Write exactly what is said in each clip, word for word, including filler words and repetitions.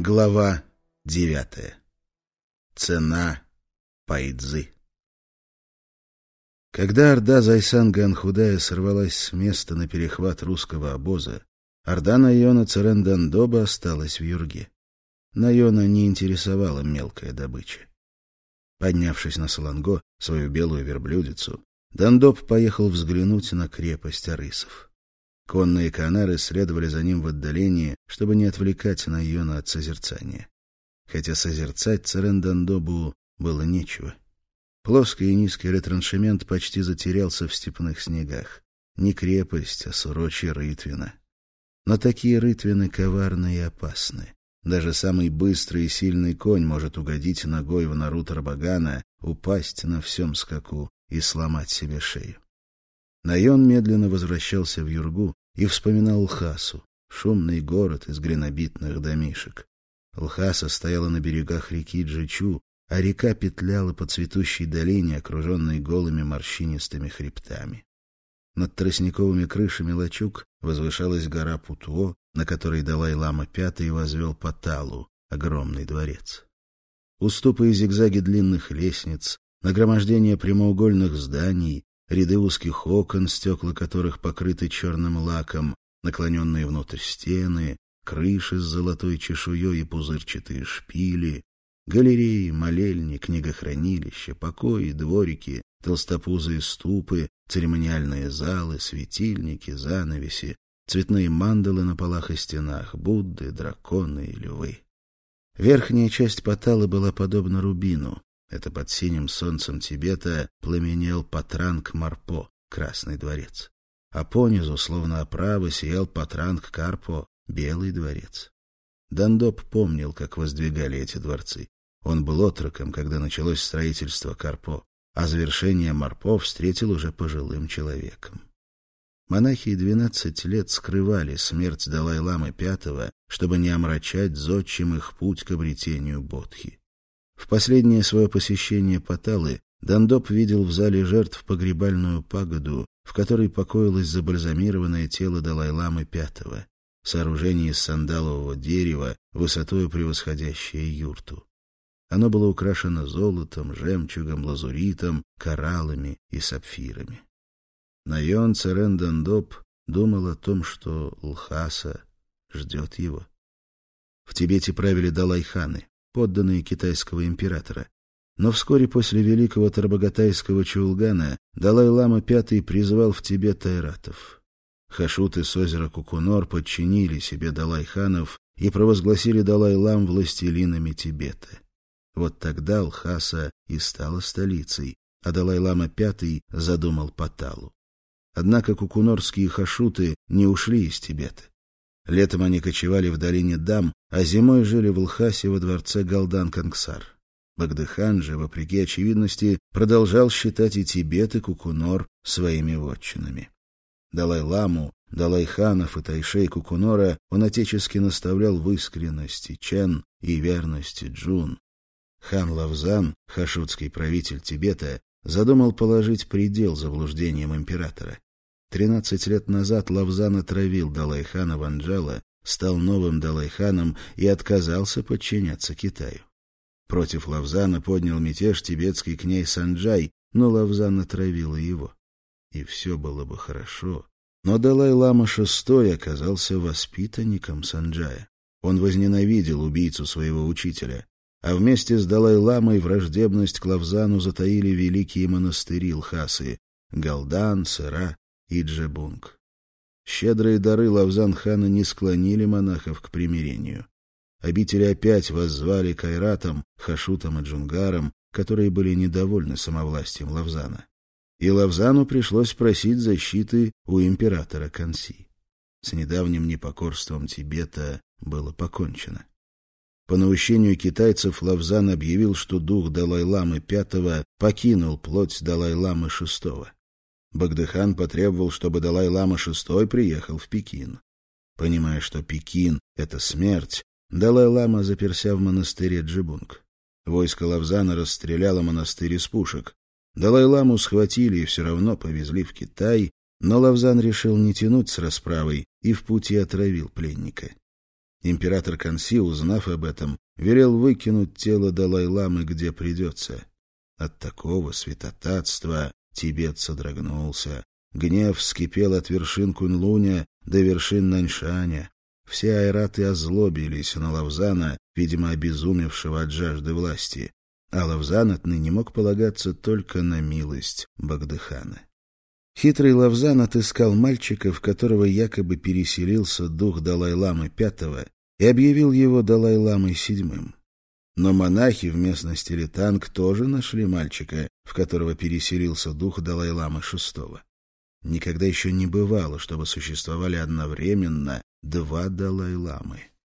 Глава девятая. Цена Пайдзы. Когда орда Зайсан-Ганхудая сорвалась с места на перехват русского обоза, орда Найона Церен-Дандоба осталась в юрге. Найона не интересовала мелкая добыча. Поднявшись на Саланго, свою белую верблюдицу, Дандоб поехал взглянуть на крепость арысов. Конные канары следовали за ним в отдалении, чтобы не отвлекать Найона от созерцания. Хотя созерцать Церен-Дандобу было нечего. Плоский и низкий ретраншемент почти затерялся в степных снегах. Не крепость, а сурочья рытвина. Но такие рытвины коварны и опасны. Даже самый быстрый и сильный конь может угодить ногой в нору Тарбагана, упасть на всем скаку и сломать себе шею. Найон медленно возвращался в юргу и вспоминал Лхасу, шумный город из глинобитных домишек. Лхаса стояла на берегах реки Джичу, а река петляла по цветущей долине, окруженной голыми морщинистыми хребтами. Над тростниковыми крышами лачуг возвышалась гора Путуо, на которой Далай-лама Пятый возвел Паталу, огромный дворец. Уступы и зигзаги длинных лестниц, нагромождение прямоугольных зданий, ряды узких окон, стекла которых покрыты черным лаком, наклоненные внутрь стены, крыши с золотой чешуей и пузырчатые шпили, галереи, молельни, книгохранилища, покои, дворики, толстопузые ступы, церемониальные залы, светильники, занавеси, цветные мандалы на полах и стенах, Будды, драконы и львы. Верхняя часть Паталы была подобна рубину. Это под синим солнцем Тибета пламенел Патранг-Марпо, Красный дворец. А понизу, словно оправа, сиял Патранг-Карпо, Белый дворец. Дандоб помнил, как воздвигали эти дворцы. Он был отроком, когда началось строительство Карпо, а завершение Марпо встретил уже пожилым человеком. Монахи двенадцать лет скрывали смерть Далай-ламы Пятого, чтобы не омрачать зодчим их путь к обретению Бодхи. В последнее свое посещение Паталы Дандоб видел в зале жертв погребальную пагоду, в которой покоилось забальзамированное тело Далай-ламы Пятого, сооружение из сандалового дерева, высотою превосходящее юрту. Оно было украшено золотом, жемчугом, лазуритом, кораллами и сапфирами. Найон Церен-Дандоб думал о том, что Лхаса ждет его. В Тибете правили Далай-ханы, подданные китайского императора. Но вскоре после великого Тарбагатайского Чулгана Далай-лама Пятый призвал в Тибет айратов. Хашуты с озера Кукунор подчинили себе Далай-ханов и провозгласили Далай-лам властелинами Тибета. Вот тогда Лхаса и стала столицей, а Далай-лама Пятый задумал Паталу. Однако кукунорские хашуты не ушли из Тибета. Летом они кочевали в долине Дам, а зимой жили в Лхасе во дворце Галдан-Кангсар. Багдыхан же, вопреки очевидности, продолжал считать и Тибет, и Кукунор своими вотчинами. Далай-ламу, Далай-ханов и тайшей Кукунора он отечески наставлял в искренности Чен и верности Джун. Хан Лавзан, хашутский правитель Тибета, задумал положить предел заблуждениям императора. Тринадцать лет назад Лавзан отравил Далай-хана Ванджала, стал новым Далай-ханом и отказался подчиняться Китаю. Против Лавзана поднял мятеж тибетский князь Санджай, но Лавзан отравил и его. И все было бы хорошо. Но Далай-лама Шестой оказался воспитанником Санджая. Он возненавидел убийцу своего учителя. А вместе с Далай-ламой враждебность к Лавзану затаили великие монастыри Лхасы — Галдан, Сыра и Джебунг. Щедрые дары Лавзан-хана не склонили монахов к примирению. Обители опять воззвали к айратам, хашутам и джунгарам, которые были недовольны самовластием Лавзана. И Лавзану пришлось просить защиты у императора Канси. С недавним непокорством Тибета было покончено. По наущению китайцев Лавзан объявил, что дух Далай-ламы Пятого покинул плоть Далай-ламы Шестого. Багдыхан потребовал, чтобы Далай-лама Шестой приехал в Пекин. Понимая, что Пекин — это смерть, Далай-лама заперся в монастыре Джебунг. Войско Лавзана расстреляло монастырь из пушек. Далай-ламу схватили и все равно повезли в Китай, но Лавзан решил не тянуть с расправой и в пути отравил пленника. Император Канси, узнав об этом, велел выкинуть тело Далай-ламы где придется. От такого святотатства Тибет содрогнулся. Гнев вскипел от вершин Куньлуня до вершин Наньшаня. Все айраты озлобились на Лавзана, видимо, обезумевшего от жажды власти, а Лавзан отныне мог полагаться только на милость Богдыхана. Хитрый Лавзан отыскал мальчика, в которого якобы переселился дух Далай-ламы пятого, и объявил его Далай-ламой седьмым. Но монахи в местности Литанг тоже нашли мальчика, в которого переселился дух Далай-ламы шестого. Никогда еще не бывало, чтобы существовали одновременно два Далай-ламы.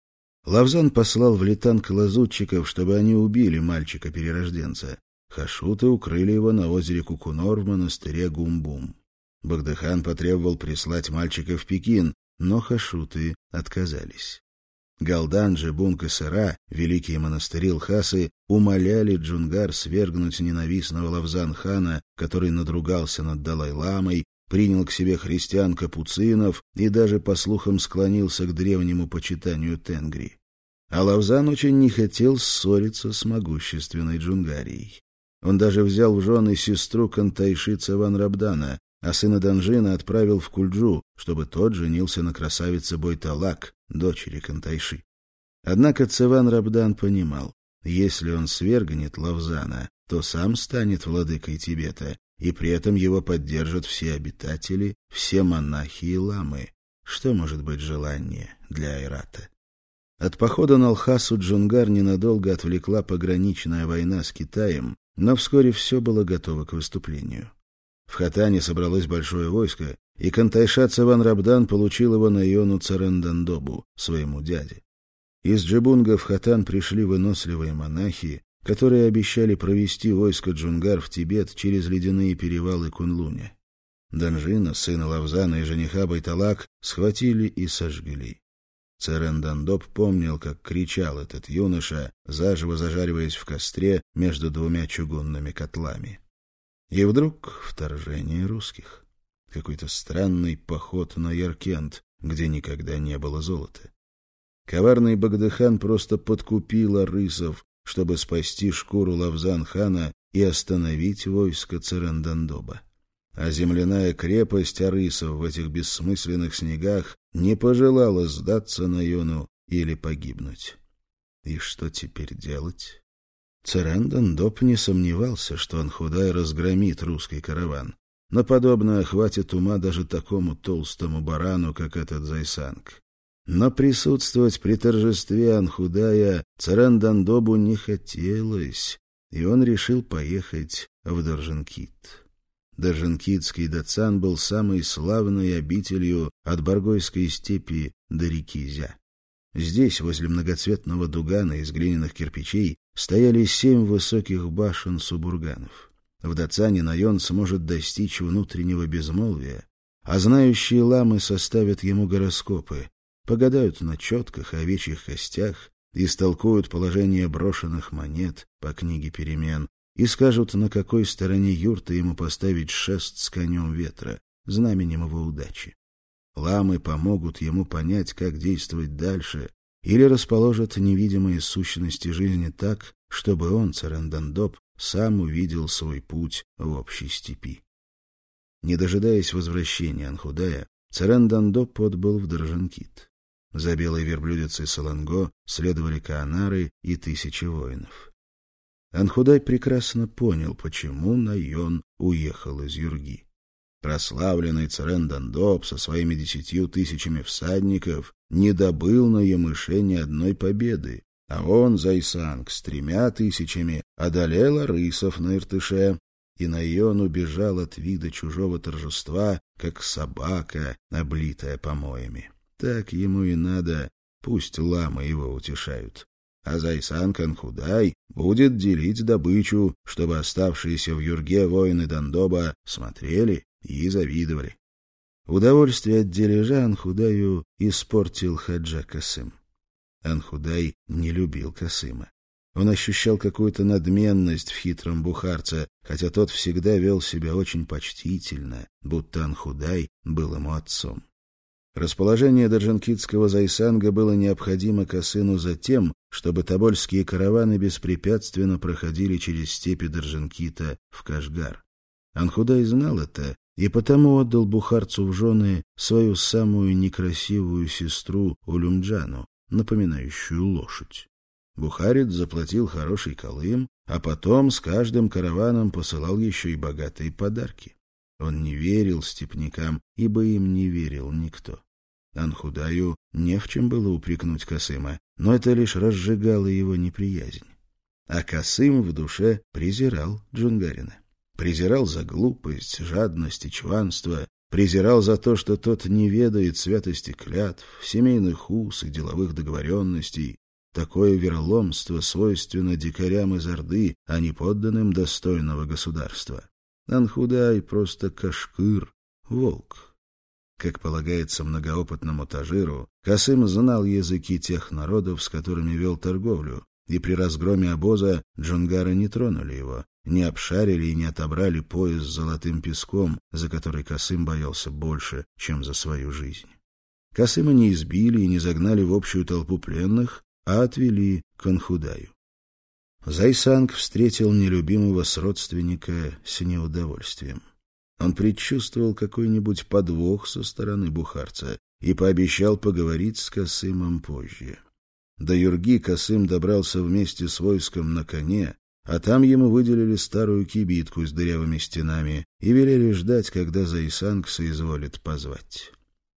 Лавзан послал в Литанг лазутчиков, чтобы они убили мальчика-перерожденца. Хашуты укрыли его на озере Кукунор в монастыре Гумбум. Богдыхан потребовал прислать мальчика в Пекин, но хашуты отказались. Галдан, Джебунг и Сыра, великие монастыри Лхасы, умоляли Джунгар свергнуть ненавистного Лавзан-хана, который надругался над Далай-ламой, принял к себе христиан-капуцинов и даже, по слухам, склонился к древнему почитанию Тенгри. А Лавзан очень не хотел ссориться с могущественной Джунгарией. Он даже взял в жены сестру Кантайши Цеван-Рабдана, а сына Данжина отправил в Кульджу, чтобы тот женился на красавице Бойталак, дочери Кантайши. Однако Цеван-Рабдан понимал, если он свергнет Лавзана, то сам станет владыкой Тибета, и при этом его поддержат все обитатели, все монахи и ламы. Что может быть желание для айрата? От похода на Лхасу Джунгар ненадолго отвлекла пограничная война с Китаем, но вскоре все было готово к выступлению. В Хатане собралось большое войско, и Кантайша Цеван-Рабдан получил его на Йону Царендандобу, своему дяде. Из Джебунга в Хатан пришли выносливые монахи, которые обещали провести войско Джунгар в Тибет через ледяные перевалы Кунлуня. Данжина, сына Лавзана и жениха Байталак, схватили и сожгли. Царендандоб помнил, как кричал этот юноша, заживо зажариваясь в костре между двумя чугунными котлами. И вдруг вторжение русских. Какой-то странный поход на Яркент, где никогда не было золота. Коварный Богдыхан просто подкупил арысов, чтобы спасти шкуру Лавзан-хана и остановить войско Царендандоба. А земляная крепость арысов в этих бессмысленных снегах не пожелала сдаться Найону или погибнуть. И что теперь делать? Царендандоб не сомневался, что Анхудай разгромит русский караван, но подобное хватит ума даже такому толстому барану, как этот Зайсанг. Но присутствовать при торжестве Анхудая Царендандобу не хотелось, и он решил поехать в Дорженкит. Дорженкитский Дацан был самой славной обителью от Баргойской степи до реки Зя. Здесь, возле многоцветного дугана из глиняных кирпичей, стояли семь высоких башен субурганов. В Дацане Найон сможет достичь внутреннего безмолвия, а знающие ламы составят ему гороскопы, погадают на четках и овечьих костях, истолкуют положение брошенных монет по книге перемен и скажут, на какой стороне юрты ему поставить шест с конем ветра, знаменем его удачи. Ламы помогут ему понять, как действовать дальше, или расположат невидимые сущности жизни так, чтобы он, Царендандоб, сам увидел свой путь в общей степи. Не дожидаясь возвращения Анхудая, Царендандоб отбыл в Дорженкит. За белой верблюдицей Саланго следовали каанары и тысячи воинов. Анхудай прекрасно понял, почему Найон уехал из Юрги. Прославленный Царендандоб со своими десятью тысячами всадников не добыл на Ямыше ни одной победы, а он, Зайсанг, с тремя тысячами одолел арысов на Иртыше, и Найон убежал от вида чужого торжества, как собака, облитая помоями. Так ему и надо, пусть ламы его утешают. А Зайсанг Анхудай будет делить добычу, чтобы оставшиеся в Юрге воины Дандоба смотрели и завидовали. Удовольствие от дележа Анхудаю испортил Хаджа Касым. Анхудай не любил Касыма. Он ощущал какую-то надменность в хитром бухарце, хотя тот всегда вел себя очень почтительно, будто Анхудай был ему отцом. Расположение Даржанкитского зайсанга было необходимо Касыму за тем, чтобы тобольские караваны беспрепятственно проходили через степи Даржанкита в Кашгар. Анхудай знал это и потому отдал бухарцу в жены свою самую некрасивую сестру Улюмджану, напоминающую лошадь. Бухарец заплатил хороший калым, а потом с каждым караваном посылал еще и богатые подарки. Он не верил степнякам, ибо им не верил никто. Анхудаю не в чем было упрекнуть Касыма, но это лишь разжигало его неприязнь. А Касым в душе презирал Джунгарина. Презирал за глупость, жадность и чванство, презирал за то, что тот не ведает святости клятв, семейных уз и деловых договоренностей. Такое вероломство свойственно дикарям из Орды, а не подданным достойного государства. Анхудай просто кашкыр, волк. Как полагается многоопытному тажиру, Касым знал языки тех народов, с которыми вел торговлю, и при разгроме обоза джунгары не тронули его, не обшарили и не отобрали пояс с золотым песком, за который Касым боялся больше, чем за свою жизнь. Касыма не избили и не загнали в общую толпу пленных, а отвели к Анхудаю. Зайсанг встретил нелюбимого сродственника с неудовольствием. Он предчувствовал какой-нибудь подвох со стороны бухарца и пообещал поговорить с Касымом позже. До Юрги Касым добрался вместе с войском на коне, а там ему выделили старую кибитку с дырявыми стенами и велели ждать, когда Зайсанг соизволит позвать.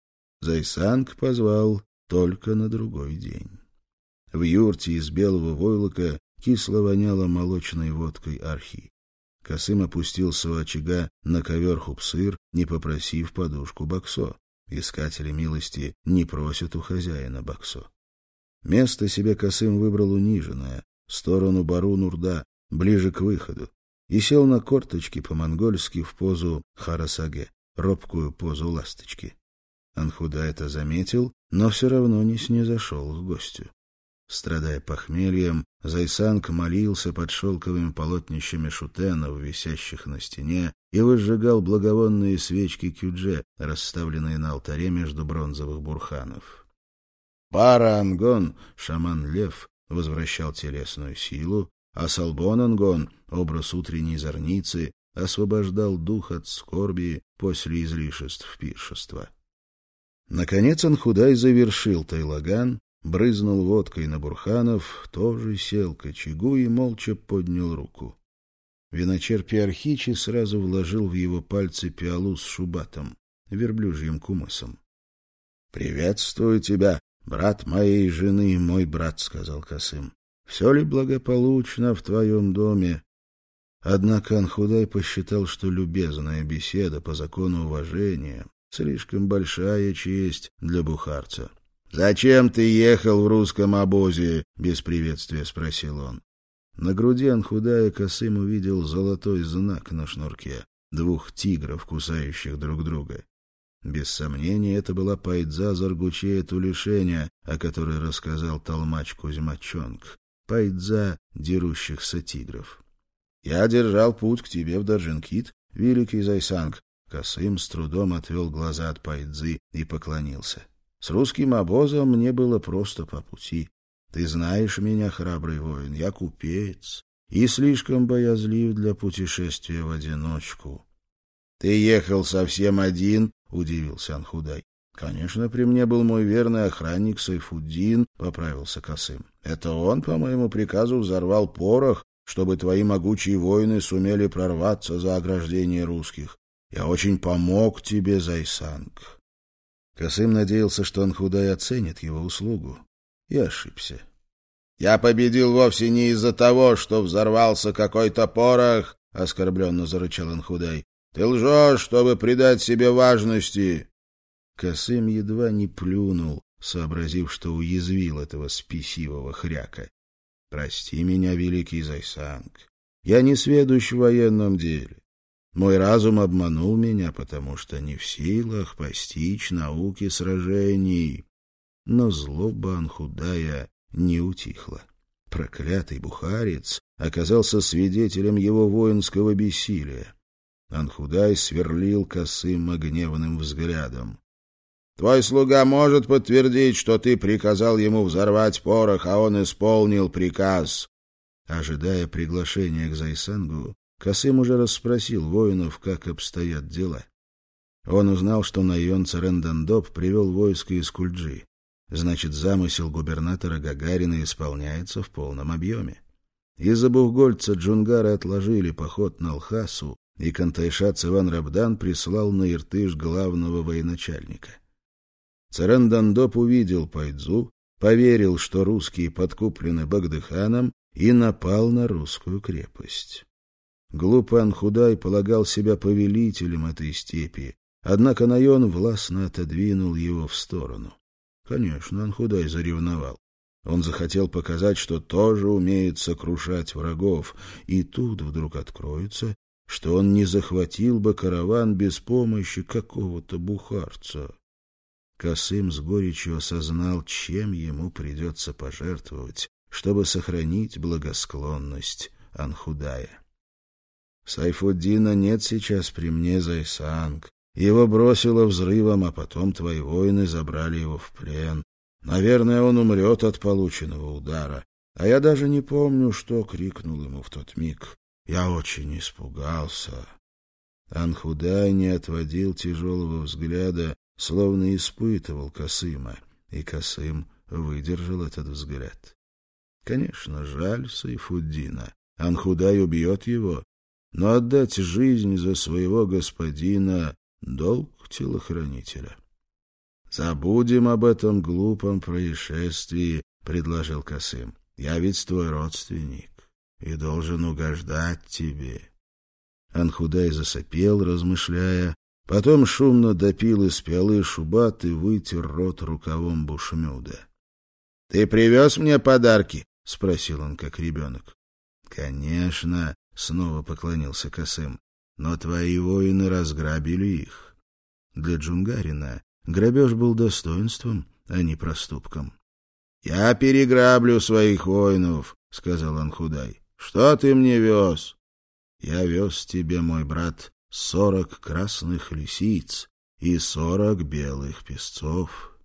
Зайсанг позвал только на другой день. В юрте из белого войлока кисло воняло молочной водкой архи. Касым опустился у очага на ковер хупсыр, не попросив подушку баксо. Искатели милости не просят у хозяина баксо. Место себе Касым выбрал униженное, сторону Бару-Нурда, ближе к выходу, и сел на корточки по-монгольски в позу харасаге, робкую позу ласточки. Анхуда это заметил, но все равно не снизошел к гостю. Страдая похмельем, Зайсанг молился под шелковыми полотнищами шутенов, висящих на стене, и возжигал благовонные свечки кюдже, расставленные на алтаре между бронзовых бурханов. Пара-ангон, шаман-лев, возвращал телесную силу, а Салбон-ангон, образ утренней зорницы, освобождал дух от скорби после излишеств пиршества. Наконец Анхудай завершил тайлаган, брызнул водкой на бурханов, тоже сел к очагу и молча поднял руку. Виночерпь Архичи сразу вложил в его пальцы пиалу с шубатом, верблюжьим кумысом. — Приветствую тебя, брат моей жены, мой брат, — сказал Касым. — Все ли благополучно в твоем доме? Однако Анхудай посчитал, что любезная беседа по закону уважения слишком большая честь для бухарца. «Зачем ты ехал в русском обозе?» — без приветствия спросил он. На груди Анхудая Касым увидел золотой знак на шнурке, двух тигров, кусающих друг друга. Без сомнения, это была пайдза Заргучея Тулишеня, о которой рассказал толмач Кузьма Чонг, пайдза дерущихся тигров. «Я держал путь к тебе в Даржанкит, великий Зайсанг». Касым с трудом отвел глаза от пайдзы и поклонился. С русским обозом мне было просто по пути. Ты знаешь меня, храбрый воин, я купец и слишком боязлив для путешествия в одиночку. — Ты ехал совсем один? — удивился Анхудай. — Конечно, при мне был мой верный охранник Сайфуддин, — поправился Касым. — Это он, по моему приказу, взорвал порох, чтобы твои могучие воины сумели прорваться за ограждение русских. Я очень помог тебе, Зайсанг. Касым надеялся, что Анхудай оценит его услугу, и ошибся. — Я победил вовсе не из-за того, что взорвался какой-то порох, — оскорбленно зарычал Анхудай. — Ты лжешь, чтобы придать себе важности. Касым едва не плюнул, сообразив, что уязвил этого спесивого хряка. — Прости меня, великий Зайсанг, я не сведущ в военном деле. Мой разум обманул меня, потому что не в силах постичь науки сражений. Но злоба Анхудая не утихла. Проклятый бухарец оказался свидетелем его воинского бессилия. Анхудай сверлил Касыма гневным взглядом. Твой слуга может подтвердить, что ты приказал ему взорвать порох, а он исполнил приказ». Ожидая приглашения к Зайсангу, Касым уже расспросил воинов, как обстоят дела. Он узнал, что Найон Царен-Дандоб привел войско из Кульджи. Значит, замысел губернатора Гагарина исполняется в полном объеме. Из-за бугольца джунгары отложили поход на Лхасу, и Кантайшат Иван Рабдан прислал на Иртыш главного военачальника. Царен-Дандоб увидел Пайдзу, поверил, что русские подкуплены Багдыханом, и напал на русскую крепость. Глупый Анхудай полагал себя повелителем этой степи, однако Найон властно отодвинул его в сторону. Конечно, Анхудай заревновал. Он захотел показать, что тоже умеет сокрушать врагов, и тут вдруг откроется, что он не захватил бы караван без помощи какого-то бухарца. Касым с горечью осознал, чем ему придется пожертвовать, чтобы сохранить благосклонность Анхудая. «Сайфуддина нет сейчас при мне, Зайсанг. Его бросило взрывом, а потом твои воины забрали его в плен. Наверное, он умрет от полученного удара. А я даже не помню, что крикнул ему в тот миг. Я очень испугался». Анхудай не отводил тяжелого взгляда, словно испытывал Касыма, и Касым выдержал этот взгляд. Конечно, жаль Сайфуддина. Анхудай убьет его, но отдать жизнь за своего господина — долг телохранителя. «Забудем об этом глупом происшествии», — предложил Касым. «Я ведь твой родственник и должен угождать тебе». Анхудай засопел, размышляя, потом шумно допил из пиалы шубат и вытер рот рукавом бушмюда. — Ты привез мне подарки? — спросил он, как ребенок. — Конечно, — снова поклонился Касым, — но твои воины разграбили их. Для джунгарина грабеж был достоинством, а не проступком. — Я переграблю своих воинов, — сказал Анхудай. — Что ты мне вез? — Я вез тебе, мой брат, сорок красных лисиц и сорок белых песцов.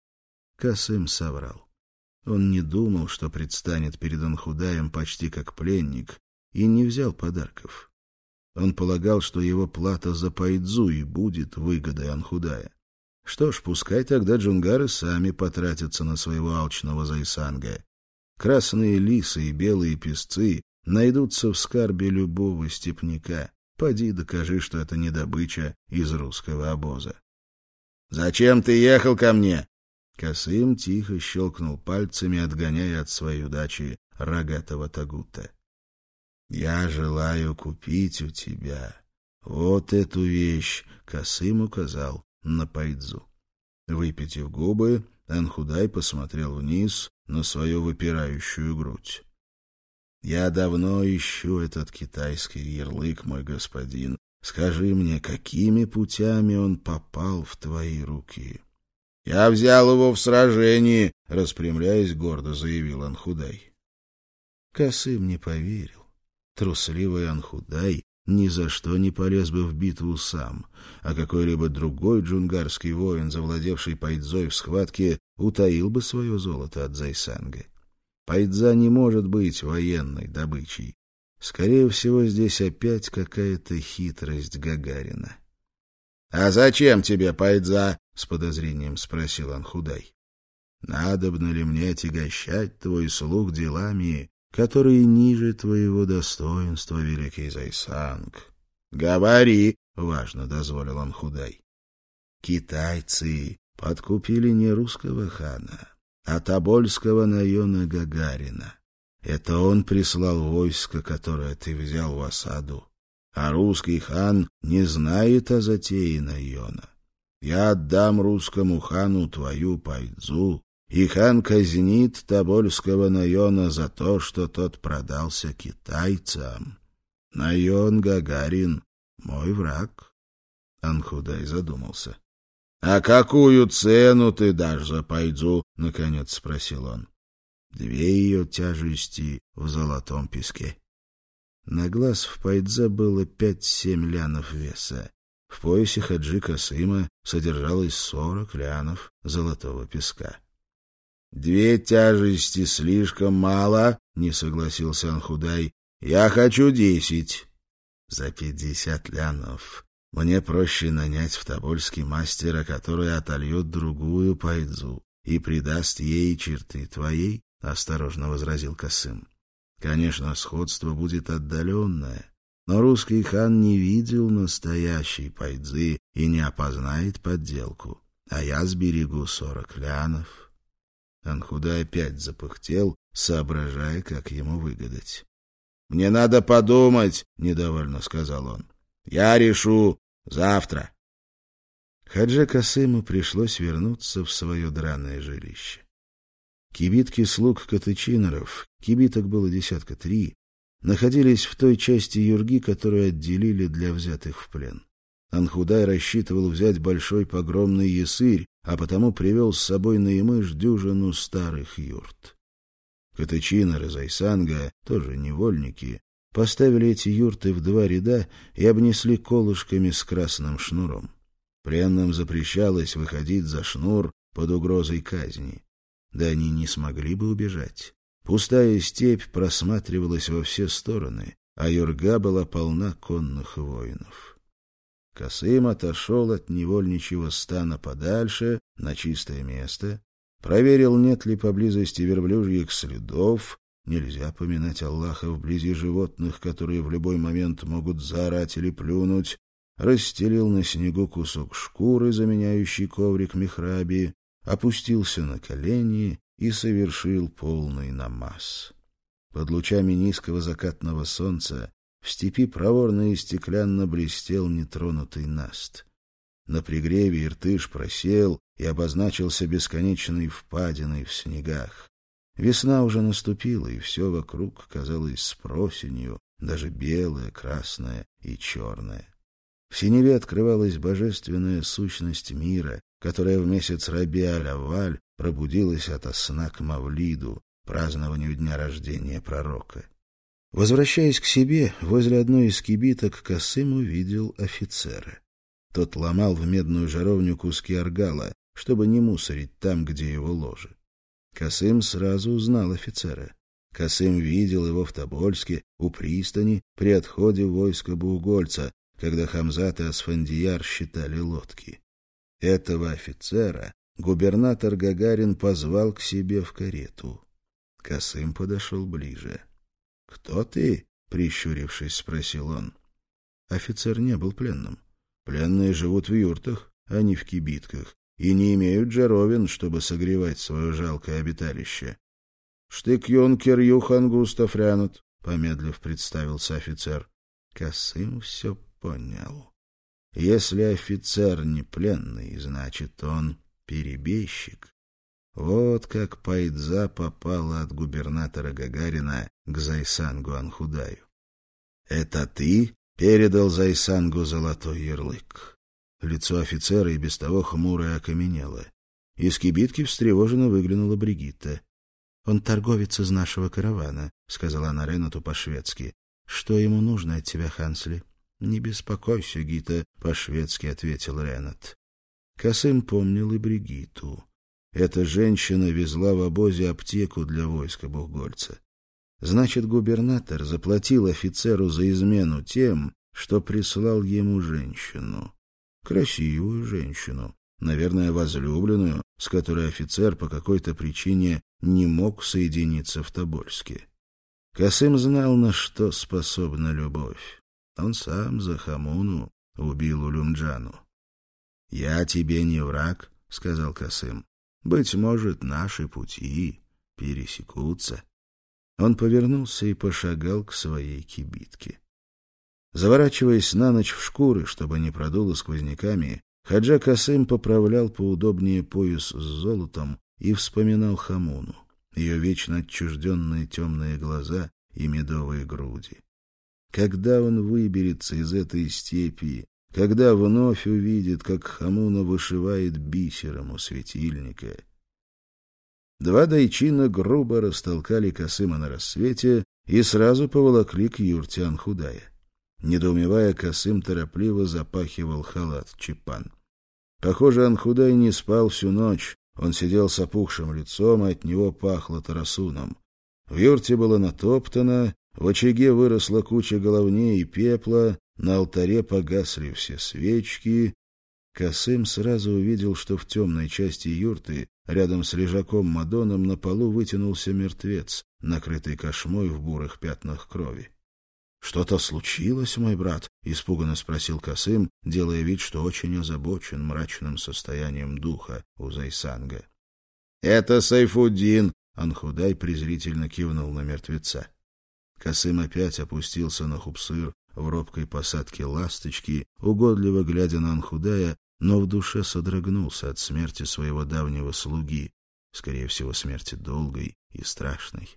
Касым соврал. Он не думал, что предстанет перед Анхудаем почти как пленник, и не взял подарков. Он полагал, что его плата за Пайдзу и будет выгодой Анхудая. Что ж, пускай тогда джунгары сами потратятся на своего алчного Зайсанга. Красные лисы и белые песцы найдутся в скарбе любого степняка. Поди докажи, что это не добыча из русского обоза. — Зачем ты ехал ко мне? Касым тихо щелкнул пальцами, отгоняя от своей удачи рогатого тагута. — Я желаю купить у тебя вот эту вещь, — Касым указал на Пайдзу. Выпитив губы, Анхудай посмотрел вниз на свою выпирающую грудь. — Я давно ищу этот китайский ярлык, мой господин. Скажи мне, какими путями он попал в твои руки? — Я взял его в сражении, — распрямляясь, гордо заявил Анхудай. Касым не поверил. Трусливый Анхудай ни за что не полез бы в битву сам, а какой-либо другой джунгарский воин, завладевший Пайдзой в схватке, утаил бы свое золото от Зайсанга. Пайдза не может быть военной добычей. Скорее всего, здесь опять какая-то хитрость Гагарина. — А зачем тебе Пайдза? — с подозрением спросил Анхудай. — Надобно ли мне отягощать твой слух делами, которые ниже твоего достоинства, великий Зайсанг? — Говори, — важно дозволил Анхудай. — Китайцы подкупили не русского хана, а тобольского Найона Гагарина. Это он прислал войско, которое ты взял в осаду. А русский хан не знает о затее Найона. Я отдам русскому хану твою Пайдзу, и хан казнит тобольского Найона за то, что тот продался китайцам. Найон Гагарин — мой враг. Анхудай задумался. — А какую цену ты дашь за Пайдзу? — наконец спросил он. — Две ее тяжести в золотом песке. На глаз в Пайдзе было пять-семь лянов веса. В поясе хаджи Касыма содержалось сорок лянов золотого песка. «Две тяжести слишком мало», — не согласился Анхудай. «Я хочу десять». «За пятьдесят лянов мне проще нанять в Тобольске мастера, который отольет другую пайдзу и придаст ей черты твоей», — осторожно возразил Касым. «Конечно, сходство будет отдаленное, но русский хан не видел настоящей пайдзы и не опознает подделку, а я сберегу сорок лянов». Анхудай опять запыхтел, соображая, как ему выгадать. «Мне надо подумать», — недовольно сказал он. «Я решу завтра». Хаджи Касыму пришлось вернуться в свое драное жилище. Кибитки слуг катычинеров, кибиток было десятка три, находились в той части юрги, которую отделили для взятых в плен. Анхудай рассчитывал взять большой погромный ясырь, а потому привел с собой на Ямыш дюжину старых юрт. Катычинеры Зайсанга, тоже невольники, поставили эти юрты в два ряда и обнесли колышками с красным шнуром. Пленным запрещалось выходить за шнур под угрозой казни. Да они не смогли бы убежать. Пустая степь просматривалась во все стороны, а юрга была полна конных воинов. Касым отошел от невольничьего стана подальше, на чистое место, проверил, нет ли поблизости верблюжьих следов. Нельзя поминать Аллаха вблизи животных, которые в любой момент могут заорать или плюнуть. Расстелил на снегу кусок шкуры, заменяющий коврик михраби, опустился на колени и совершил полный намаз. Под лучами низкого закатного солнца в степи проворно и стеклянно блестел нетронутый наст. На пригреве Иртыш просел и обозначился бесконечной впадиной в снегах. Весна уже наступила, и все вокруг казалось с просенью, даже белое, красное и черное. В синеве открывалась божественная сущность мира, которая в месяц Раби-аль-Авваль пробудилась ото сна к Мавлиду, празднованию дня рождения пророка. Возвращаясь к себе, возле одной из кибиток Касым увидел офицера. Тот ломал в медную жаровню куски аргала, чтобы не мусорить там, где его ложе. Касым сразу узнал офицера. Касым видел его в Тобольске, у пристани, при отходе войска Бугольца, когда Хамзат и Асфандияр считали лодки. Этого офицера губернатор Гагарин позвал к себе в карету. Касым подошел ближе. — Кто ты? — прищурившись, спросил он. Офицер не был пленным. Пленные живут в юртах, а не в кибитках, и не имеют жаровин, чтобы согревать свое жалкое обиталище. — Штык-юнкер Юхан Густав Рянут, — помедлив представился офицер. Касым все понял. Если офицер не пленный, значит, он перебежчик. Вот как пайдза попала от губернатора Гагарина к Зайсангу Анхудаю. — Это ты передал Зайсангу золотой ярлык? Лицо офицера и без того хмурое окаменело. Из кибитки встревоженно выглянула Бригитта. — Он торговец из нашего каравана, — сказала она Ренату по-шведски. — Что ему нужно от тебя, Хансли? — Не беспокойся, Гита, — по-шведски ответил Ренат. Касым помнил и Бригитту. Эта женщина везла в обозе аптеку для войска Бугольца. Значит, губернатор заплатил офицеру за измену тем, что прислал ему женщину. Красивую женщину, наверное, возлюбленную, с которой офицер по какой-то причине не мог соединиться в Тобольске. Касым знал, на что способна любовь. Он сам за Хамуну убил Улюмджану. — Я тебе не враг, — сказал Касым. — Быть может, наши пути пересекутся. Он повернулся и пошагал к своей кибитке. Заворачиваясь на ночь в шкуры, чтобы не продуло сквозняками, Хаджа Касым поправлял поудобнее пояс с золотом и вспоминал Хамуну, ее вечно отчужденные темные глаза и медовые груди. Когда он выберется из этой степи, когда вновь увидит, как Хамуна вышивает бисером у светильника? Два дайчина грубо растолкали Касыма на рассвете и сразу поволокли к юрте Анхудая. Недоумевая, Касым торопливо запахивал халат чепан. Похоже, Анхудай не спал всю ночь. Он сидел с опухшим лицом, и от него пахло тарасуном. В юрте было натоптано, в очаге выросла куча головней и пепла, на алтаре погасли все свечки. Касым сразу увидел, что в темной части юрты, рядом с лежаком Мадоном, на полу вытянулся мертвец, накрытый кошмой в бурых пятнах крови. — Что-то случилось, мой брат? — испуганно спросил Касым, делая вид, что очень озабочен мрачным состоянием духа у Зайсанга. — Это Сайфуддин! — Анхудай презрительно кивнул на мертвеца. Касым опять опустился на хупсыр в робкой посадке ласточки, угодливо глядя на Анхудая, но в душе содрогнулся от смерти своего давнего слуги, скорее всего, смерти долгой и страшной.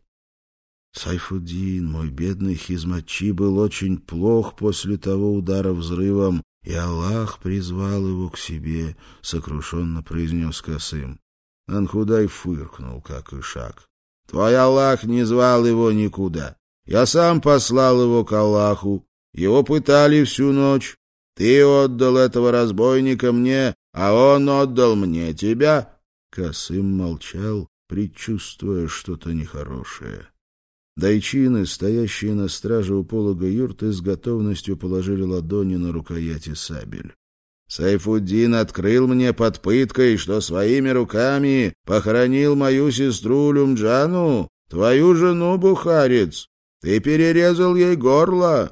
Сайфуддин, мой бедный хизматчи, был очень плох после того удара взрывом, и Аллах призвал его к себе, — сокрушенно произнес Касым. Анхудай фыркнул, как ишак. — Твой Аллах не звал его никуда. Я сам послал его к Аллаху. Его пытали всю ночь. Ты отдал этого разбойника мне, а он отдал мне тебя. Касым молчал, предчувствуя что-то нехорошее. Дайчины, стоящие на страже у полога юрты, с готовностью положили ладони на рукояти сабель. Сайфуддин открыл мне под пыткой, что своими руками похоронил мою сестру Люмджану, твою жену, бухарец. Ты перерезал ей горло.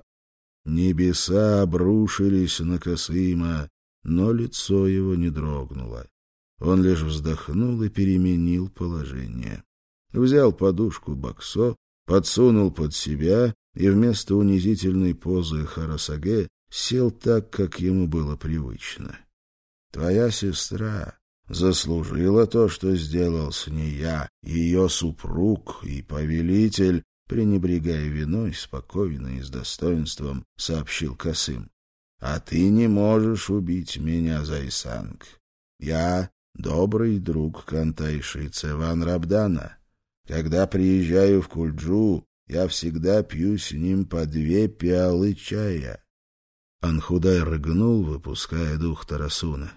Небеса обрушились на Касыма, но лицо его не дрогнуло. Он лишь вздохнул и переменил положение. Взял подушку Баксо, подсунул под себя и вместо унизительной позы Харасаге сел так, как ему было привычно. Твоя сестра заслужила то, что сделал с ней я, ее супруг и повелитель, пренебрегая виной, спокойно и с достоинством сообщил Касым. А ты не можешь убить меня, Зайсанг. Я добрый друг Кантайши Цеван Рабдана. Когда приезжаю в Кульджу, я всегда пью с ним по две пиалы чая. Анхудай рыгнул, выпуская дух Тарасуна.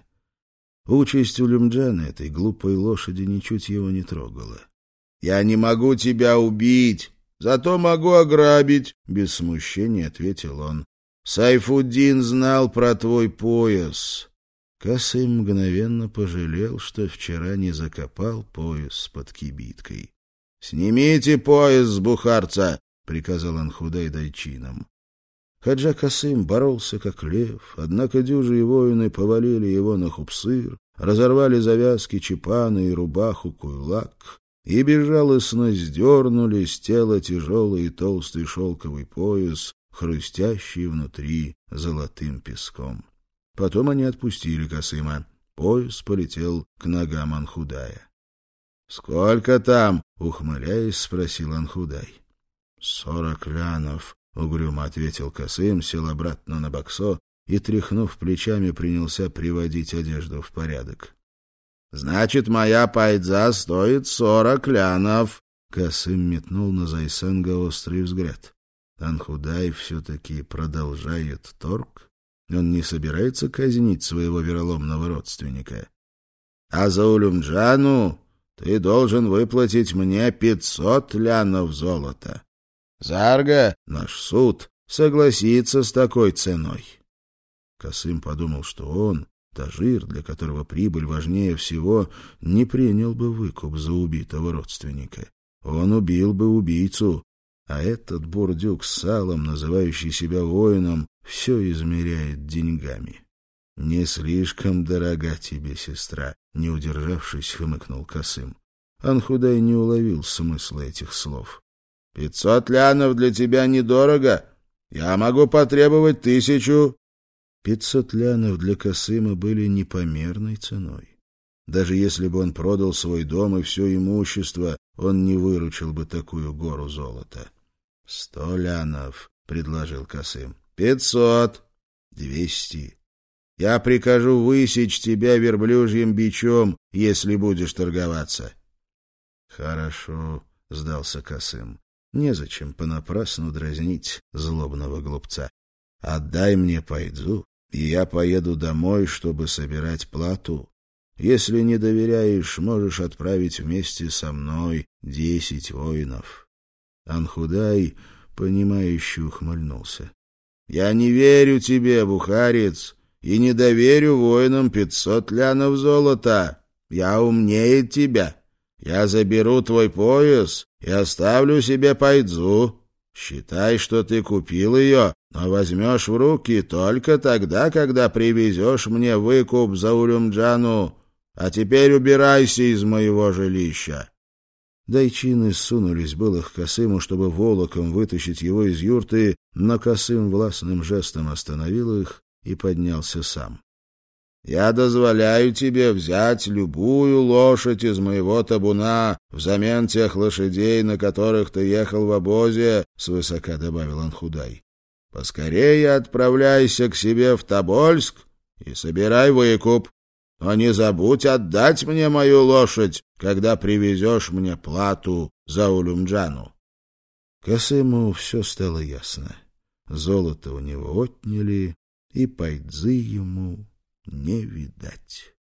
Участь Улюмджана, этой глупой лошади, ничуть его не трогала. — Я не могу тебя убить, зато могу ограбить, — без смущения ответил он. — Сайфуддин знал про твой пояс. Касым мгновенно пожалел, что вчера не закопал пояс под кибиткой. — Снимите пояс с бухарца, — приказал Анхудай дайчинам. Хаджа Касым боролся как лев, однако дюжи и воины повалили его на хупсыр, разорвали завязки чепана и рубаху куйлак и безжалостно сдернули с тела тяжелый и толстый шелковый пояс, хрустящий внутри золотым песком. Потом они отпустили Касыма. Пояс полетел к ногам Анхудая. — Сколько там? — ухмыляясь, спросил Анхудай. — Сорок лянов, — угрюмо ответил Касым, сел обратно на Баксо и, тряхнув плечами, принялся приводить одежду в порядок. — Значит, моя пайдза стоит сорок лянов. Касым метнул на Зайсанга острый взгляд. Анхудай все-таки продолжает торг? Он не собирается казнить своего вероломного родственника. — А за Улюмджану ты должен выплатить мне пятьсот лянов золота. Зарга, наш суд, согласится с такой ценой. Касым подумал, что он, тажир, для которого прибыль важнее всего, не принял бы выкуп за убитого родственника. Он убил бы убийцу, а этот бурдюк с салом, называющий себя воином, все измеряет деньгами. — Не слишком дорога тебе сестра, — не удержавшись, хмыкнул Касым. Анхудай не уловил смысла этих слов. — Пятьсот лянов для тебя недорого. Я могу потребовать тысячу. Пятьсот лянов для Касыма были непомерной ценой. Даже если бы он продал свой дом и все имущество, он не выручил бы такую гору золота. — Сто лянов, — предложил Касым. — Пятьсот. Двести. Я прикажу высечь тебя верблюжьим бичом, если будешь торговаться. — Хорошо, — сдался Касым. Незачем понапрасну дразнить злобного глупца. Отдай мне пайдзу, и я поеду домой, чтобы собирать плату. Если не доверяешь, можешь отправить вместе со мной десять воинов». Анхудай, понимающе ухмыльнулся. «Я не верю тебе, бухарец, и не доверю воинам пятьсот лянов золота. Я умнее тебя. Я заберу твой пояс и оставлю себе пайдзу. Считай, что ты купил ее, но возьмешь в руки только тогда, когда привезешь мне выкуп за Улюмджану. А теперь убирайся из моего жилища». Дайчины сунулись было к Касыму, чтобы волоком вытащить его из юрты, но Касым властным жестом остановил их и поднялся сам. «Я дозволяю тебе взять любую лошадь из моего табуна взамен тех лошадей, на которых ты ехал в обозе», — свысока добавил Анхудай. «Поскорее отправляйся к себе в Тобольск и собирай выкуп. Но не забудь отдать мне мою лошадь, когда привезешь мне плату за Улюмджану». Касыму все стало ясно. Золото у него отняли, и пайдзы ему не видать.